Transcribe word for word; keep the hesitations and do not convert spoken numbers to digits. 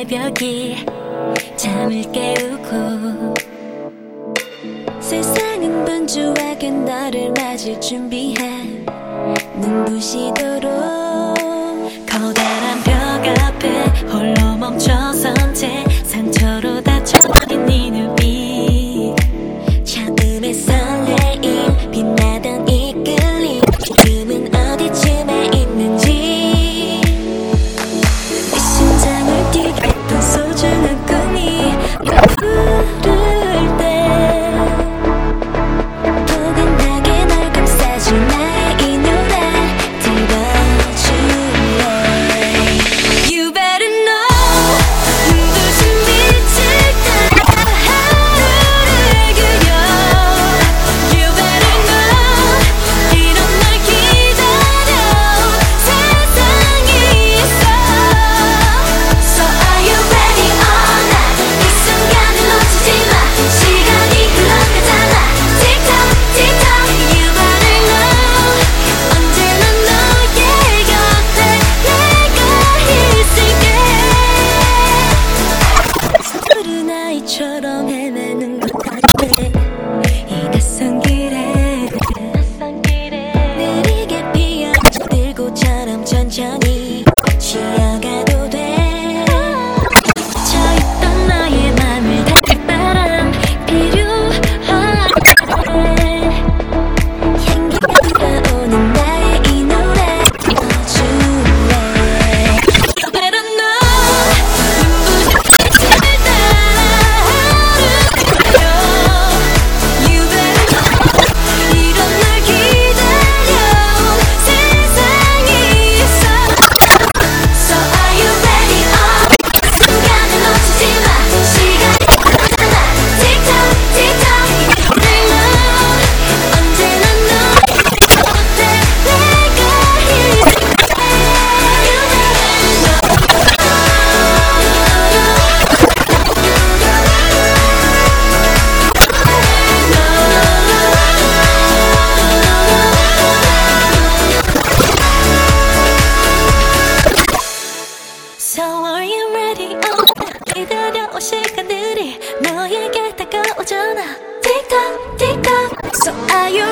새벽이 잠을 깨우고 세상은 분주하게 너를 맞을 준비한 눈부시도록 커다란 벽 앞에 홀로 멈춰선 채 상처로 다쳐버린 네 눈빛 처음에 설레임 빛나던 이끌림 지금은 어디쯤에 있는지 내 심장을 뛰게 했던 소중한 꿈이 부를 때 포근하게 널 감싸줄 나의 이 노래 들어줄래 You better know 눈부신 빛을 따라 하루를 그려 You better know 이런 날 기다려 세상이 있어 So are you ready or not 이 순간을 놓치지 마 시간이 흘러가잖아 Tick-tock, tick-tock You better know 언제나 너의 곁에 내가 있을게 푸른 아이처럼 헤매는 것 같아 이 낯선 길에 느리게 피어들고처럼 천천히 쉬어가도 돼 갇혀있던 너의 맘을 닿을 바람 필요하네 향기가 불어오는 나의 이 노래 들어줄래 You better know 눈부신 빛을 따라 하루를 그려 You better know 이런 날 기다려온 세상이 있어 So are you ready or not 순간을 놓치지 마 시간이 흘러가잖아 Tick-tock, tick-tock You better know 언제나 너의 곁에 내가 있을게 You So are you ready or not 기다려온 시간들이 너에게 다가오잖아 Tick-tock, tick-tock So are you